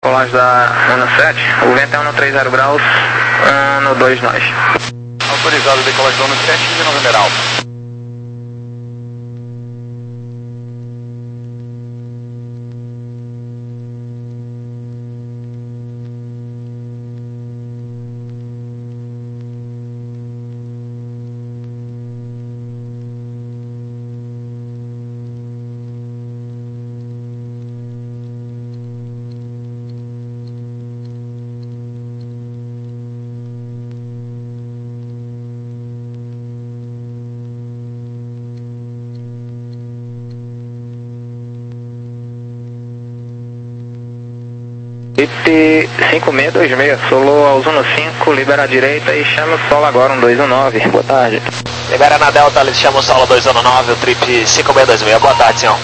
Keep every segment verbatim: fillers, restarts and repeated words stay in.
Colagem da um sete, o vento é um três zero graus, um dois nós. Autorizado decolagem da um sete de November Alfa. I P cinco seis dois seis, solou ao Zuno cinco, libera a direita e chama o solo agora, um dois um nove, boa tarde. Libera na Delta, eles chamam o solo dois um nove, o trip cinco seis dois seis, boa tarde, senhor.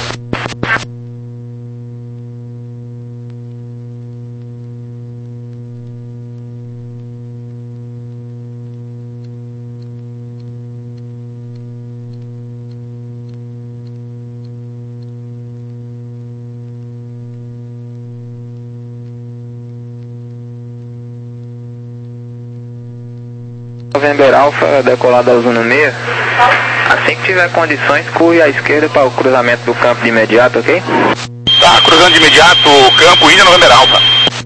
November Alpha, decolado ao Zuno seis. Assim que tiver condições, curve à esquerda para o cruzamento do campo de imediato, ok? Tá, cruzando de imediato o campo Índia November Alpha.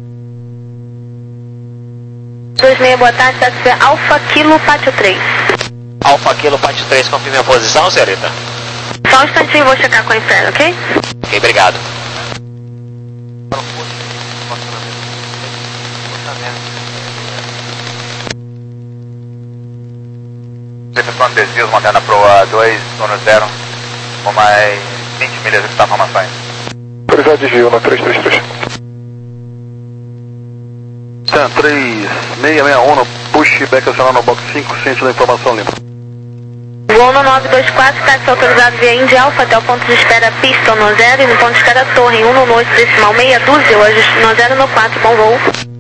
dois seis, boa tarde, T S P Alfa Kilo Pátio três. Alfa Kilo Pátio três, confirme a posição, senhorita. Só um instantinho, vou checar com a Inferno, ok? Ok, obrigado. Recepção de desvios, Montana Proa dois, Sono zero, com mais vinte milhas de informações. Autorizado desvio no três três três. Sam, três seis seis um, pushback acionado no box cinco, ciente da informação limpa. Voo no nove dois quatro, táxi autorizado via Indy Alpha até o ponto de espera pista no zero e no ponto de espera torre um no oito decimal meia dúzia, o ajuste no zero no quatro, bom voo.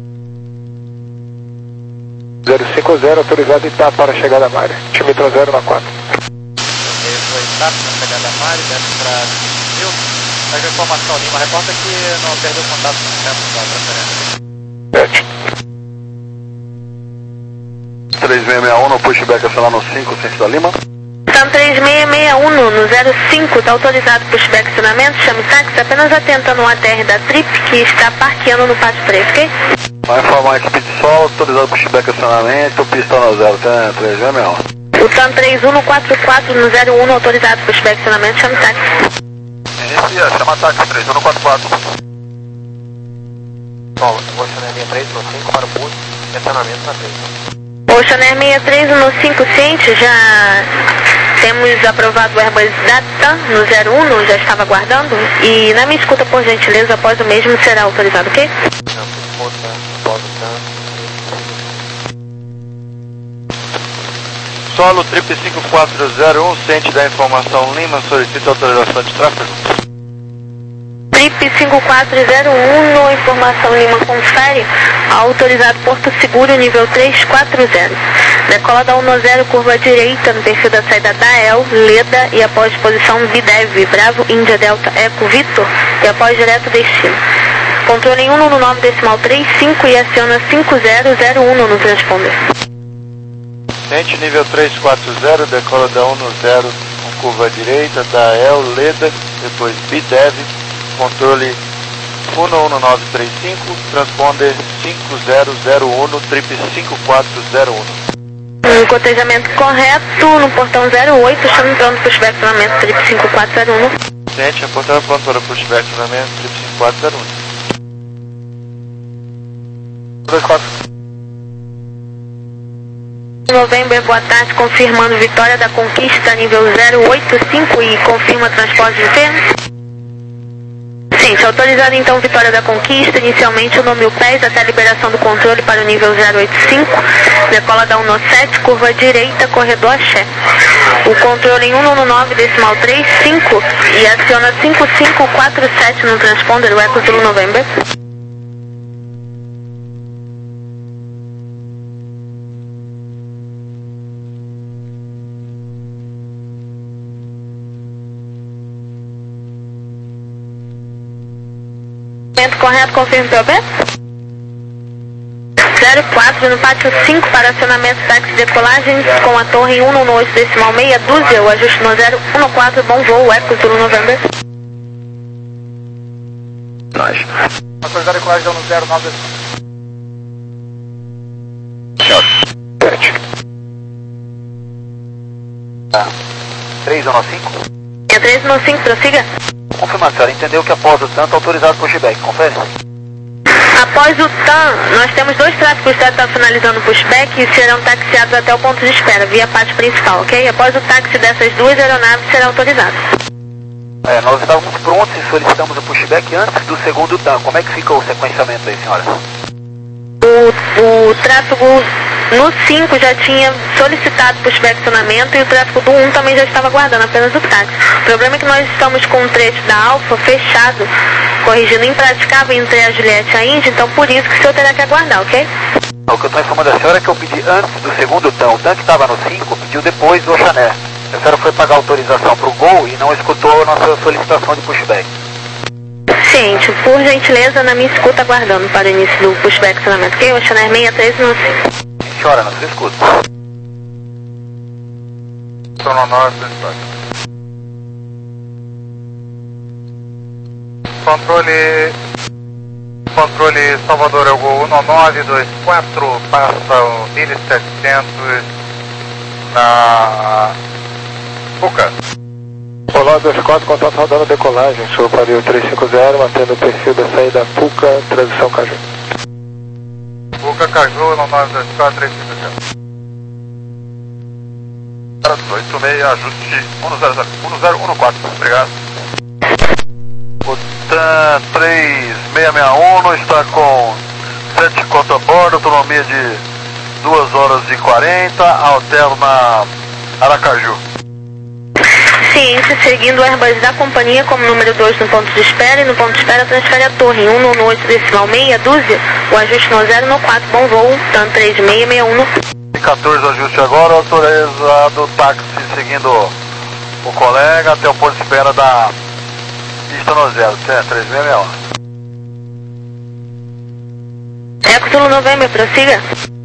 zero cinco zero, autorizado Itá para a chegada à área. Altimetro zero na quatro. Foi Itá para a chegada à área, desce para cinco mil. Pega a informação Lima, reporta que não perdeu contato com o centro da transferência. sete. três seis seis um, no pushback acionado no cinco, ciente da Lima. Sam três seis seis um no zero cinco, está autorizado pushback acionamento, chame o táxi, apenas atenta no A T R da Trip que está parqueando no pátio três, ok? Vai informar a equipe de solo, autorizado pushback acionamento, pista no zero, tem três seis seis um. O Sam três um quatro quatro no zero um, autorizado pushback acionamento, chame o táxi. Inicia, chama táxi três um quatro quatro. Bom, Ocean Air três no cinco para o boost, estacionamento na três. Ocean Air sessenta e três no cinco, ciente, já temos aprovado o Airbus Data no zero um, já estava aguardando. E na minha escuta, por gentileza, após o mesmo será autorizado, ok? Solo trip cinco quatro zero um, ciente da informação Lima, solicita autorização de tráfego. Trip cinco quatro zero um, no informação Lima confere, autorizado Porto Seguro, nível três quatro zero. Decola da um zero, curva direita no perfil da saída da E L, Leda e após posição Videv, Bravo, Índia, Delta, Eco, Vitor e após direto destino. Controle um no nove decimal trinta e cinco e aciona cinco zero zero um no transponder. Ciente nível três quatro zero, decola da um zero, com curva direita da E L, Leda, depois Videv, controle um um nove três cinco, transponder cinco zero zero um, trip cinco quatro zero um. Um cotejamento correto no portão zero oito, chame pronto pushback acionamento, trip cinco quatro zero um. Ciente, portão pronto para pushback acionamento, trip cinco quatro zero um. dois quatro. November, boa tarde, confirmando vitória da conquista nível zero oito cinco e confirma transporte de terra. Sim, se autorizado então vitória da conquista, inicialmente o nome pés até a liberação do controle para o nível zero oito cinco, decola da um sete, curva direita, corredor axé. O controle em um nove decimal trinta e cinco e aciona cinco cinco quatro sete no transponder, o Eco Zulu November. Estacionamento correto, confirme P O B. zero quatro no pátio cinco para acionamento táxi decolagem com a torre um no oito decimal meia dúzia, o ajuste no zero um quatro, bom voo, Eco Zulu November. Nós. Autorizado a decolagem no zero nove. sete. Tá. três um cinco. É três um cinco, prossiga. Confirmação, ela entendeu que após o tanto autorizado pushback, confere? Após o T A M, nós temos dois tráfegos que estão finalizando o pushback e serão taxiados até o ponto de espera, via parte principal, ok? Após o táxi dessas duas aeronaves será autorizado. É, nós estávamos prontos e solicitamos o pushback antes do segundo T A M. Como é que fica o sequenciamento aí, senhora? O, o tráfego no cinco já tinha solicitado pushback acionamento e o tráfego do um também já estava aguardando apenas o táxi. O problema é que nós estamos com um trecho da Alfa fechado, corrigindo impraticável entre a Juliette e a Indy, então por isso que o senhor terá que aguardar, ok? O que eu estou informando a senhora é que eu pedi antes do segundo T A M. O tanque estava no cinco, pediu depois do Oxané. A senhora foi pagar autorização para o Gol e não escutou a nossa solicitação de pushback. Ciente, por gentileza, na minha escuta aguardando para o início do pushback acionamento, ok? Oxané seis três no cinco. Senhora, na sua escuta. Sono nove, Controle. Controle Salvador, é o Gol um nove dois quatro, passa o mil e setecentos na Puca. Olá, dois quatro, contato rodando decolagem, sou Pario três cinco zero, mantendo o perfil da saída Puca, transição Caju. Puca, Caju, um nove dois quatro, três cinco zero. oito seis, ajuste um zero zero, um zero um quatro, obrigado. O TAM três seis seis um está com sete cotas a bordo, autonomia de duas horas e quarenta, alterna Aracaju. Ciente, seguindo o Airbus da companhia como número dois no ponto de espera e no ponto de espera transfere a torre um no oito decimal meia dúzia, o ajuste no zero no quatro, bom voo, TAM três seis seis um no... quatorze ajuste agora, autorizado táxi seguindo o colega até o ponto de espera da pista no zero, três seis seis um. Eco Zulu November, prossiga.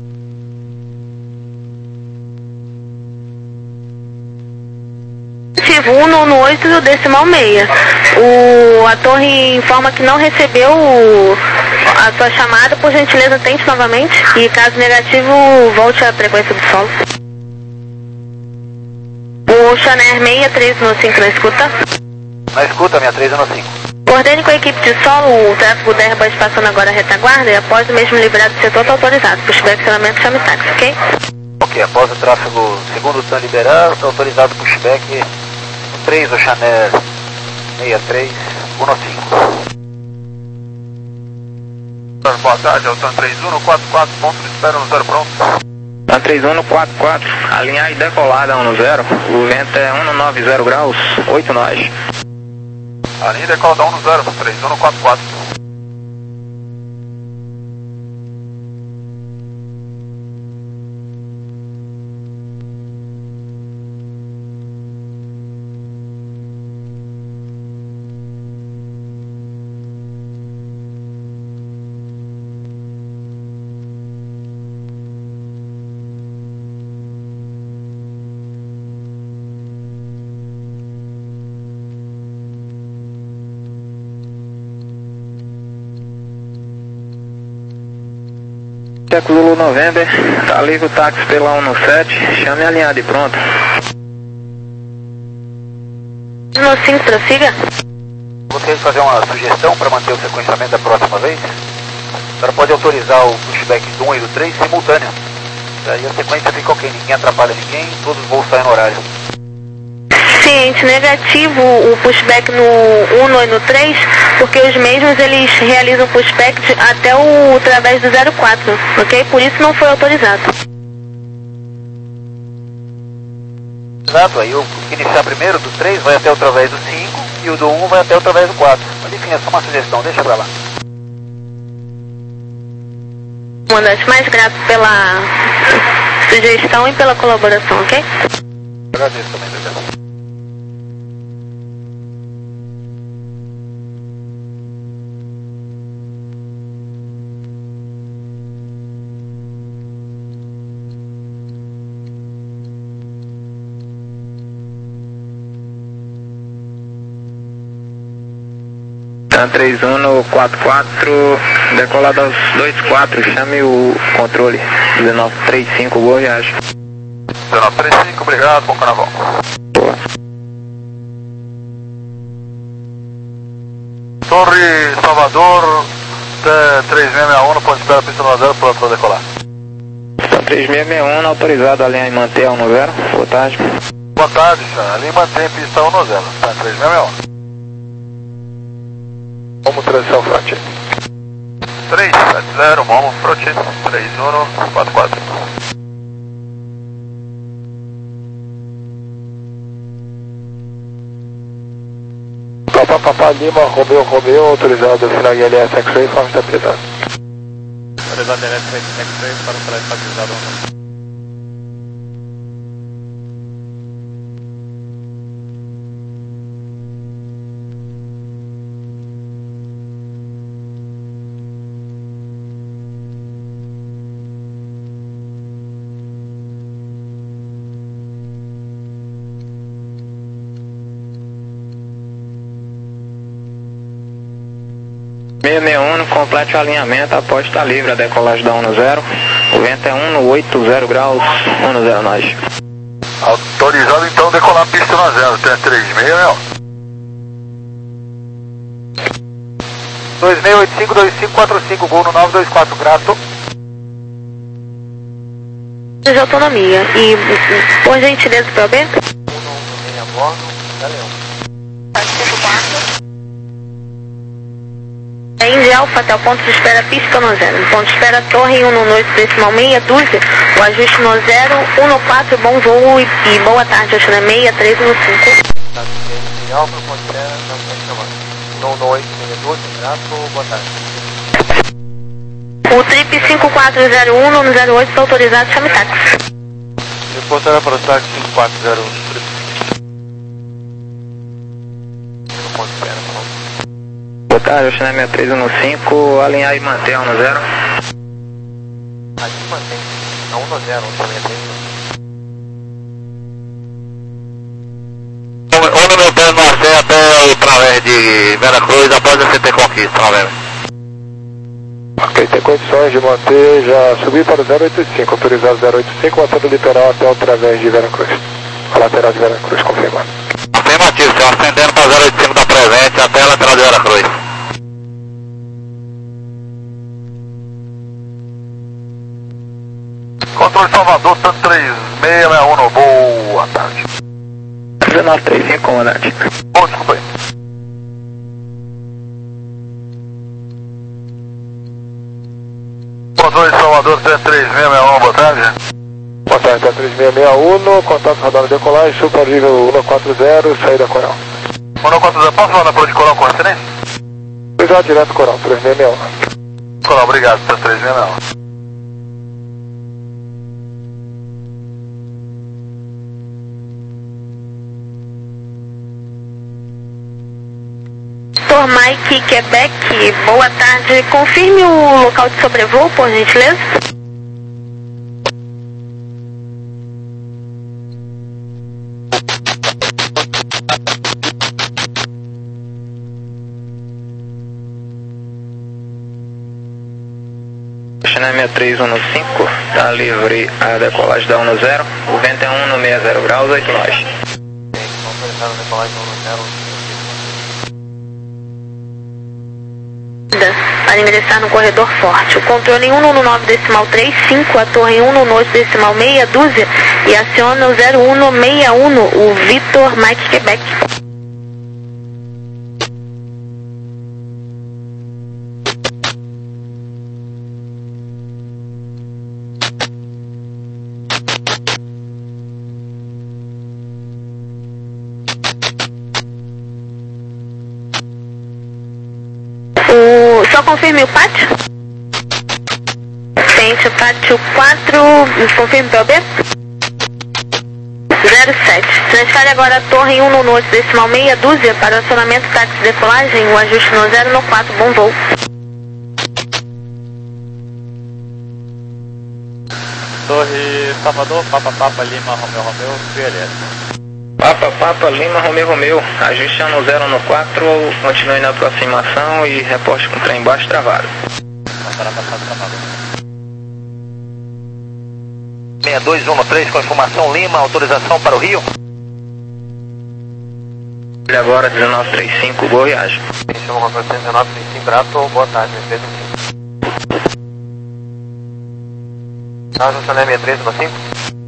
um no oito decimal meia. O, a torre informa que não recebeu o, a sua chamada, por gentileza tente novamente e caso negativo volte à frequência do solo. O Chanel seis três no cinco na escuta. Na escuta, minha três no cinco. Coordene com a equipe de solo o tráfego da Airbus passando agora a retaguarda e após o mesmo liberado do setor está autorizado. Pushback acionamento chame táxi, ok? Ok, após o tráfego segundo T A M liberado, está autorizado pushback três, o Chanel seis três um cinco. Boa tarde, é o TAM três um quatro quatro, ponto de espera no zero pronto. TAM três um quatro quatro, alinhar e decolada um zero, o vento é um nove zero graus, oito nós. A linha decola da um zero, três um quatro quatro. Eco Zulu November, tá livre o táxi pela um sete, chame a linhada e pronto. No cinco, prossiga. Gostaria de fazer uma sugestão para manter o sequenciamento da próxima vez? A senhora pode autorizar o pushback do um e do três simultâneo. Daí a sequência fica ok, ninguém atrapalha ninguém, todos os voos saem no horário. Ciente, negativo o pushback no um e no três, porque os mesmos eles realizam pushback até o através do zero quatro, ok? Por isso não foi autorizado. Exato, aí o que iniciar primeiro do três vai até o através do cinco e o do um vai até o através do quatro. Mas enfim, é só uma sugestão, deixa pra lá. Comandante, mais grato pela sugestão e pela colaboração, ok? Agradeço também, obrigado. San três um no quatro quatro, decolado aos dois quatro, chame o controle. dezenove trinta e cinco, boa viagem. dezenove trinta e cinco, obrigado, bom carnaval. Boa. Torre Salvador, três seis seis um, no ponto de espera, pista no zero, pronto para decolar. San três seis seis um, autorizado a linha e manter a um no zero, boa tarde. Boa tarde, senhor. Ali mantém pista um no zero, tá? três seis seis um. Vamos transição front. três sete zero, Momo front, três um no quatro quatro. Papa Papa Lima, Romeo Romeo, autorizado final I L S X-Ray, forma estabilizada. Autorizado I L S X-Ray para o telefone estabilizado. seis seis um, complete o alinhamento, após estar livre a decolagem da um no zero. O vento é um no oitenta graus, um no zero nós. Autorizado então decolar a pista no zero, tem três seis seis um. dois seis oito cinco dois cinco quatro cinco, gol no nove dois quatro, grato. De autonomia. E, por gentileza, P O B? um no a bordo, da Leão. É Indy Alpha até o ponto de espera pista no zero. Ponto de espera torre um no noite decimal meia dúzia. O ajuste no zero, um no quatro, bom voo e, e boa tarde, acho na meia, três no cinco. Tá, Indy Alpha, ponto de espera, não tem chamando. um no oito seis dois, grato, boa tarde. O trip cinco quatro zero um no zero oito está autorizado, chame táxi. Reportará para o táxi cinco quatro zero um. Ponto de espera, tá bom? Boa tarde, China sessenta e três um no cinco, alinhar e manter a um no zero. Aqui mantém, a um no zero, um no meu pé no Arcé até o través de Veracruz, após a C T Conquista, través. Ok, tem condições de manter, já subir para o zero oito cinco, autorizado zero oito cinco, mantendo o litoral até o través de Veracruz. A lateral de Veracruz, confirmado. Afirmativo, senhor, ascendendo para zero oito cinco da presente até a lateral de Veracruz. Controle Salvador, tanto três seis seis um, boa tarde. dezenove trinta e cinco, comandante. Bom, desculpa aí. Controle Salvador, tanto três seis seis um, boa tarde. Boa tarde, tá três seis seis um, contato radar de decolagem, super nível um quatro zero, saída Coral. um quatro zero, posso falar na de Coral com excelência? Autorizado direto Coral, três seis seis um. Coral, obrigado, tanto três seis seis um. Tor Mike, Quebec, boa tarde. Confirme o local de sobrevoo, por gentileza. China sessenta e três um no cinco, está livre a decolagem da um no zero. O vento é um no sessenta graus, oito nós. Autorizado a decolagem um no zero. Para ingressar no corredor forte. O controle um no nove decimal três cinco, a torre um no oito decimal meia dúzia e aciona o zero um no seis um, o Victor Mike Quebec. O, só confirme o pátio. Tente o pátio quatro, confirme o P O B. zero sete. Transfere agora a torre um no oito decimal meia dúzia para o acionamento táxi de decolagem, o ajuste no zero no quatro, bom voo. Torre Salvador, Papa Papa Lima, Romeo Romeo, V L S. Papa, Papa, Lima, Romeu, Romeu. Ajustando zero no quatro, continue na aproximação e reporte com o trem baixo travado. seis dois um no três, com informação Lima, autorização para o Rio. Agora dezenove trinta e cinco, boa viagem. Chama com dezenove trinta e cinco, grato, boa tarde, Pedro. Tá, seis três um cinco.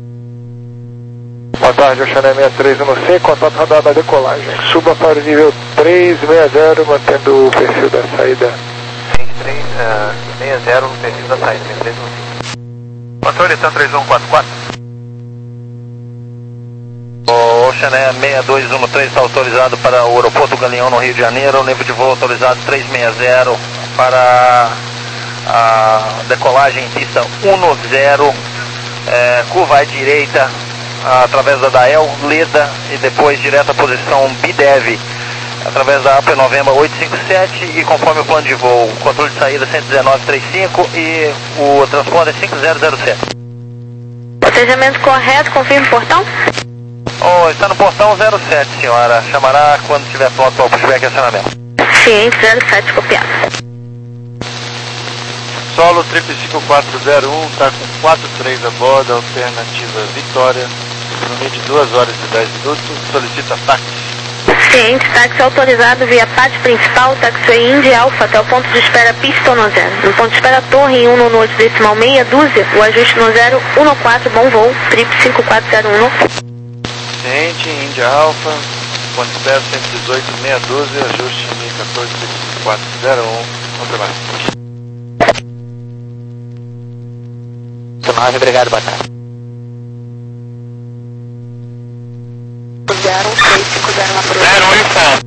Boa tarde, Oxané seis três um cinco, contato radar da decolagem. Suba para o nível três sessenta, mantendo o perfil da saída. seis três sessenta no perfil da saída, seis três um cinco. Controle, Tan três um quatro quatro. O Oxané seis dois um três está autorizado para o aeroporto Galeão, no Rio de Janeiro. O nível de voo autorizado três sessenta para a decolagem em pista dez, é, curva à direita, através da Dael, Leda e depois direto à posição B D E V, através da A P November oitocentos e cinquenta e sete e conforme o plano de voo, controle de saída cento e dezenove trinta e cinco e o transponder cinco zero zero sete. Botejamento correto, confirme o portão? Oh, está no portão zero sete, senhora. Chamará quando estiver pronto para o pushback e acionamento. Ciente, zero sete, copiado. Solo trip cinco quatro zero um, está com quatro três a bordo, alternativa Vitória, no de duas horas e dez minutos, solicita táxi. Ciente, táxi autorizado via pátio principal, taxiway Indy Alpha até o ponto de espera pista no zero. No ponto de espera torre em um no oito decimal meia dúzia, o ajuste no zero, um no quatro, bom voo, trip cinco quatro zero um. Ciente, India Alpha, ponto de espera cento e dezoito, meia dúzia, ajuste em quatorze cinco quatro zero um, confirmado. nove, obrigado, boa tarde. zero um três cinco zero na prova. zero um informe.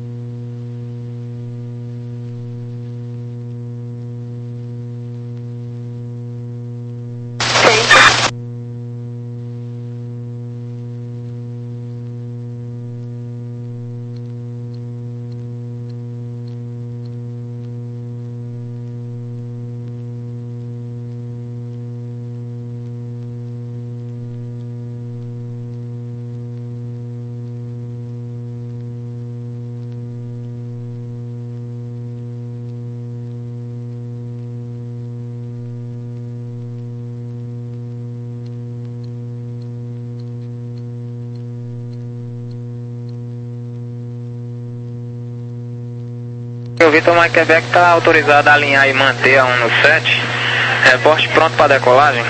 O Vitor Mike Quebec está autorizado a alinhar e manter a um no sete. Reporte pronto para decolagem.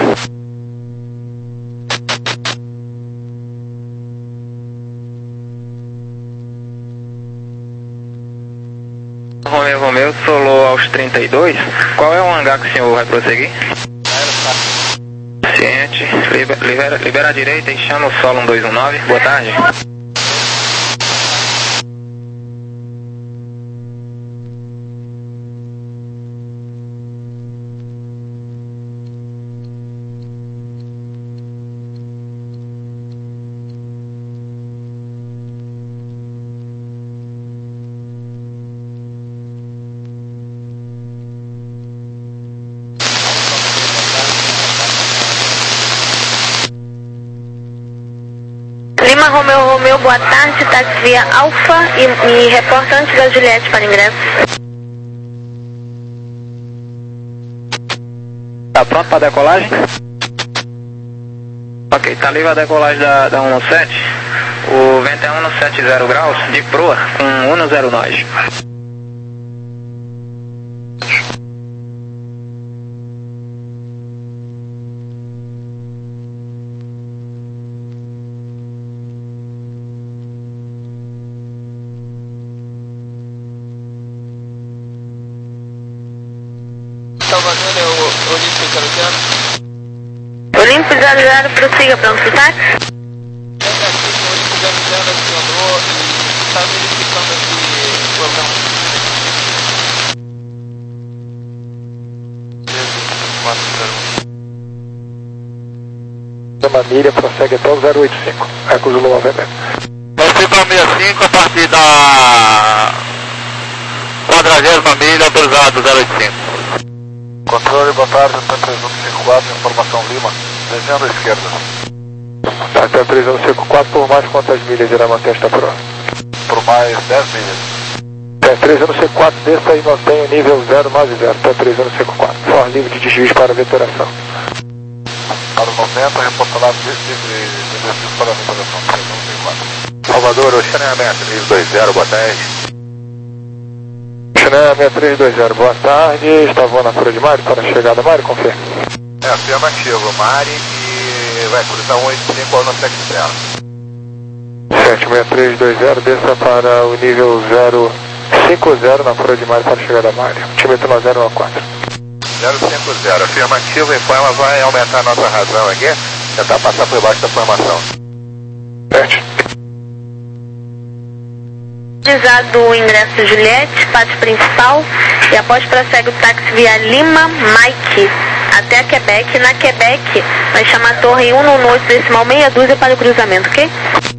Romeu Romeu, solou aos trinta e dois. Qual é o hangar que o senhor vai prosseguir? Ciente, libera, libera a direita e chama o solo um dois um nove. Boa tarde. Lima Romeu Romeu, boa tarde, táxi via Alfa e, e reporta antes da Juliette para ingresso. Tá pronto para decolagem? Ok, tá livre a decolagem da, da um no sete. O vento é um no setenta graus, de proa, com um no zero nós. Salvador é o Olímpio zero zero. Olímpio zero zero, prossiga, pronto pro táxi. É aqui, o Olímpio zero zero acionou e está verificando aqui o programa. quatro zero um. Chama milha, prossegue até o zero oito cinco. Recusa o movimento. Vai ser para sessenta e cinco a partir da quadragésima milha, autorizado zero oito cinco. Controle, boa tarde, três um cinco quatro, informação Lima, desviando à esquerda. Até três um cinco quatro, por mais quantas milhas irá manter esta prova? Por mais dez milhas. Até três um cinco quatro, desça e mantém o nível zero nove zero, até três um cinco quatro. For livre de desvios para vetoração. Para o noventa, reporta lá livre de desvios para vetoração, três um cinco quatro. Salvador, Oceania seis dois zero, boa tarde. Oceania seis três dois zero, boa tarde. Está voando na Fura de Mário para a chegada, Mário, confirma. É, afirmativo, Mari e vai cruzar um oito cinco ao nosso zero. sete seis três dois zero, desça para o nível zero cinco zero na Fura de Mário para a chegada a Mário. Tímetro nove zero um quatro. zero cinco zero, afirmativo, informa, vai aumentar a nossa razão aqui, tentar passar por baixo da formação. Sete. Utilizado o ingresso Juliette, pátio principal, e após prossegue o táxi via Lima, Mike, até a Quebec. Na Quebec, vai chamar a torre um no oito decimal meia dúzia para o cruzamento, ok?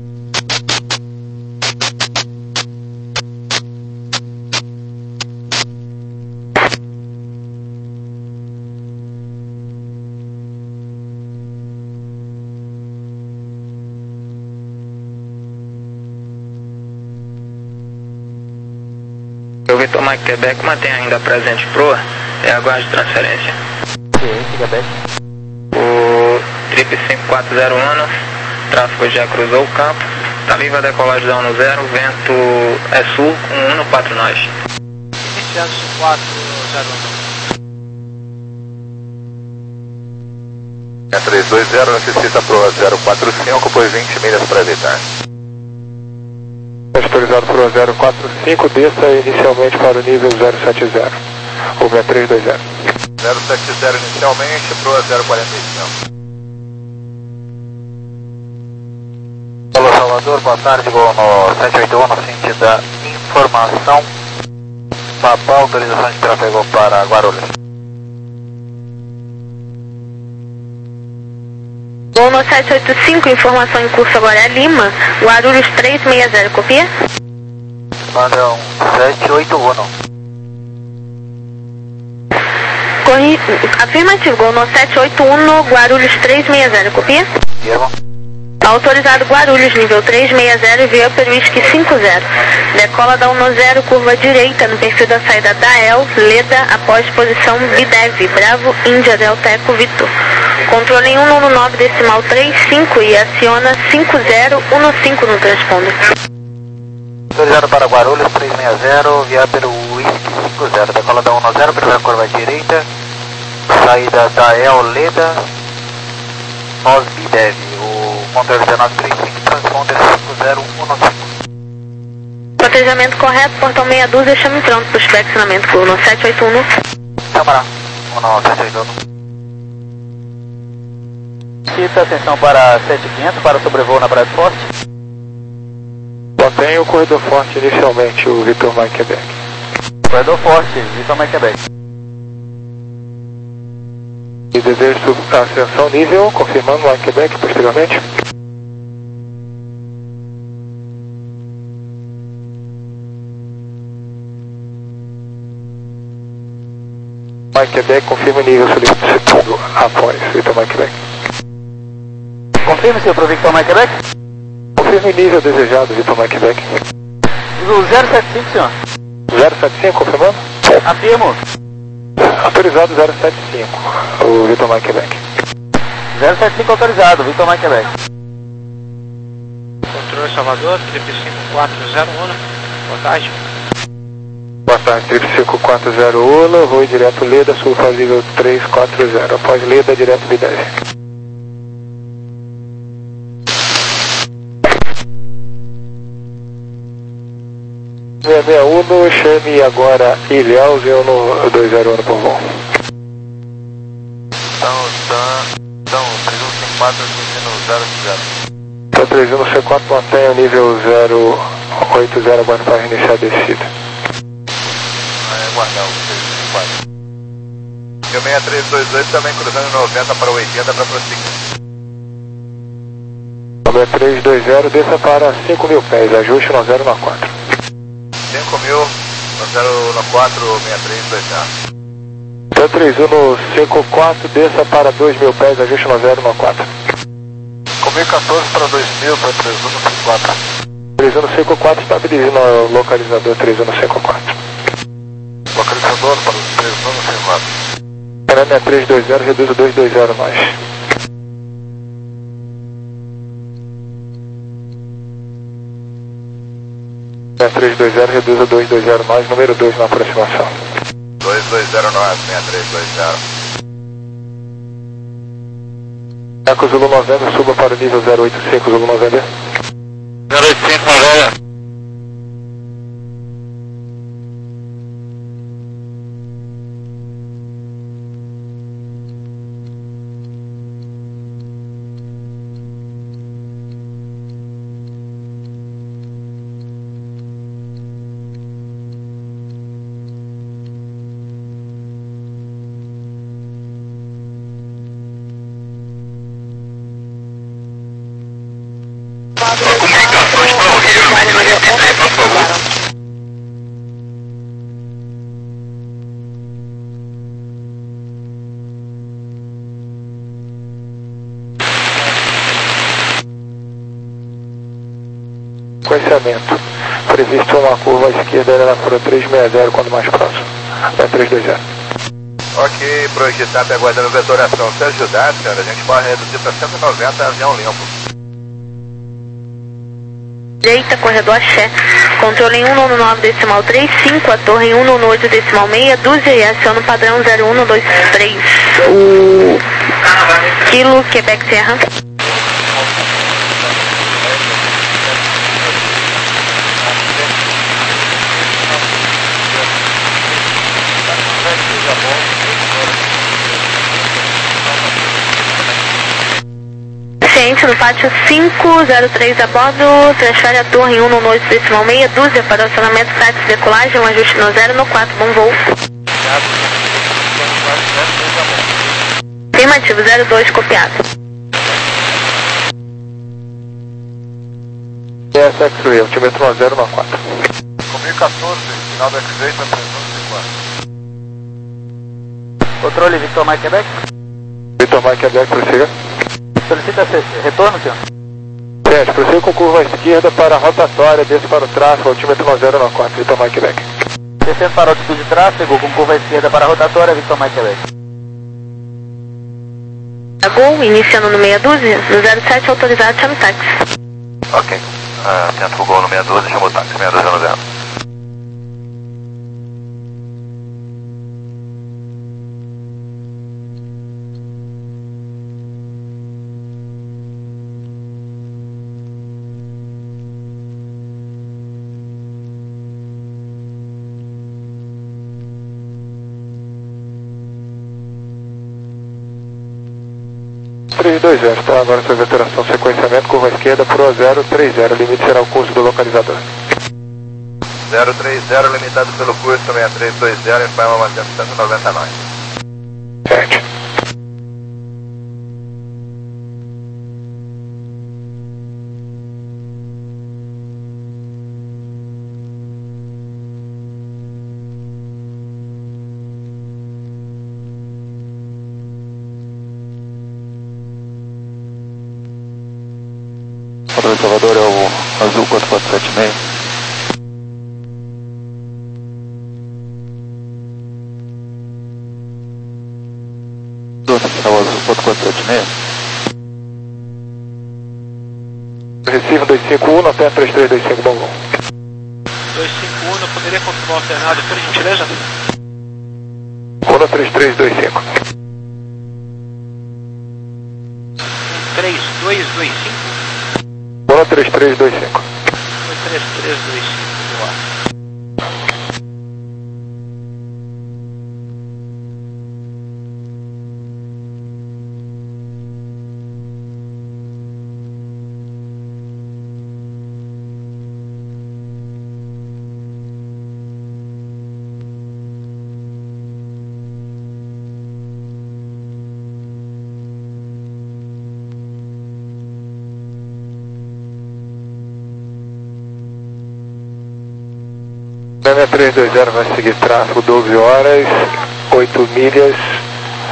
O Vitor Mike Quebec mantém ainda presente proa e aguarde transferência. Sim, Quebec. O trip cinco quatro zero um, tráfego já cruzou o campo, está livre a decolagem da um zero, vento é sul com um no quatro nós. Iniciando cinco quatro zero um. É três dois zero, necessita proa zero quatro cinco, por vinte milhas para evitar. Autorizado para o zero quatro cinco, desça inicialmente para o nível zero sete zero, ou seis três dois zero. zero sete zero inicialmente, proa zero quarenta e cinco. Alô Salvador, boa tarde, vou no sete oito um no sentido da informação. Papal, autorização de tráfego para Guarulhos. Voo no sete oito cinco, informação em curso agora é Lima, Guarulhos três seis zero, copia? Padrão sete oito um. Corri... Afirmativo, gol no sete oito um no Guarulhos três seis zero, copia? Guilherme. Autorizado Guarulhos, nível três seis zero, via Upper Whisky cinco zero. Decola da um zero, curva direita, no perfil da saída da E L, Leda, após posição B D E V, Bravo, Índia, Delta Eco, Vitor. Controle em um nove decimal três cinco e aciona cinco zero um cinco no transponder. Autorizado para Guarulhos três seis zero, via Upper Whisky cinco zero. Decola da um zero, primeira curva direita, saída da E L, Leda, pós B D E V. Controle dezenove trinta e cinco, transponder cinco zero um cinco. Protejamento correto, portão meia dúzia, chame pronto para o flexionamento gol no sete oito um. Câmara, um no sete oito um. Cita, atenção para sete quinhentos, para sobrevoo na Praia do Forte. Mantém o corredor forte inicialmente, o Vitor Mike Quebec. Corredor Forte, Vitor Mike Quebec. E desejo ascensão nível, confirmando Mike Quebec posteriormente. Mike Quebec, confirma o nível solicitado após Vitor Mike Quebec. Confirme, senhor, para o Victor Mike Quebec. Confirma o nível desejado, Vitor Mike Quebec. O zero sete cinco, senhor. zero sete cinco, confirmando? Afirmo. Autorizado zero sete cinco, o Vitor Mike Quebec. zero sete cinco autorizado, Vitor Mike Quebec. Controle Salvador, trip cinco quatro zero um, boa tarde. Boa tarde, trip cinco quatro zero um, voo direto Leda, sul fazível três quatro zero, após Leda, direto B D E V. seis seis um, chame agora Ilhéus, eu no dois zero um por voo. Então, então, três um cinco quatro, no zero zero. Então, três um C quatro, mantenha o nível zero oito zero, aguardo para iniciar a descida. É, guardar o três um cinco quatro. E o seis três dois oito também cruzando noventa para oitenta para prosseguir. seis três dois zero, desça para cinco mil pés, ajuste no zero quatro. cinco mil, no zero quatro, seis três dois zero. Então, três um no cinco quatro, desça para dois mil pés, ajuste no zero quatro. mil e quatorze para dois mil para três um cinco quatro. três um cinco quatro, estabilize no localizador três um cinco quatro. Localizador para o três um cinco quatro. Canal é três dois zero, reduz o dois dois zero nós. É três dois zero, reduz o dois dois zero nós, número dois na aproximação. dois dois zero nove, seis três dois zero. Eco Zulu November, suba para o nível zero oito cinco, Zulu November. zero oito cinco, November. Sequenciamento. Previsto uma curva à esquerda na Pro três seis zero quando mais próximo. É três dois zero. Ok, projetado aguardando vetoração. Se ajudar, senhora, a gente pode reduzir para cento e noventa avião limpo. Direita, corredor Axé. Controle em cento e noventa e nove decimal três cinco, a torre em cento e noventa e oito decimal seis, dúzia e aciona padrão zero um dois três. O Kilo, Quebec Serra. Ciente no pátio cinco zero três a bordo, transfere a torre em cento e noventa e oito decimal seis, dúzia para o acionamento táxi decolagem, um ajuste no zero no quatro, bom voo. Afirmativo, zero dois copiado. Yes, X-Ray, altímetro zero no quatro. Com mil e quatorze, final do X-Ray para três um cinco quatro. Controle Victor Mike Quebec. Victor Mike Quebec, prossiga. Solicita retorno, senhor? Gente, prossiga com curva à esquerda para a rotatória, desce para o tráfego, altímetro zero no quatro, Victor Mike Quebec. Descendo para altitude de tráfego, com curva à esquerda para a rotatória, Victor Mike Quebec. Gol, iniciando no meia dúzia, no zero sete autorizado, chama o táxi. Ok, uh, tento o gol no meia dúzia, chama o táxi, meia dúzia no zero. três dois zero, está agora sua veteração, sequenciamento, curva à esquerda, Pro zero três zero, limite será o curso do localizador. zero três zero, limitado pelo curso seis três dois zero, informa mantendo cento e noventa e nove. Sete. O Salvador é o azul quatro quatro sete seis. É o azul quatro quatro sete seis. Recife dois cinco um, até três três dois cinco, bom voo. dois cinco um, poderia confirmar o Fernando, por gentileza? Uno três três dois cinco. três dois dois cinco? Uno três três dois cinco. três três dois cinco, boa. seis três dois zero vai seguir tráfego doze horas, oito milhas,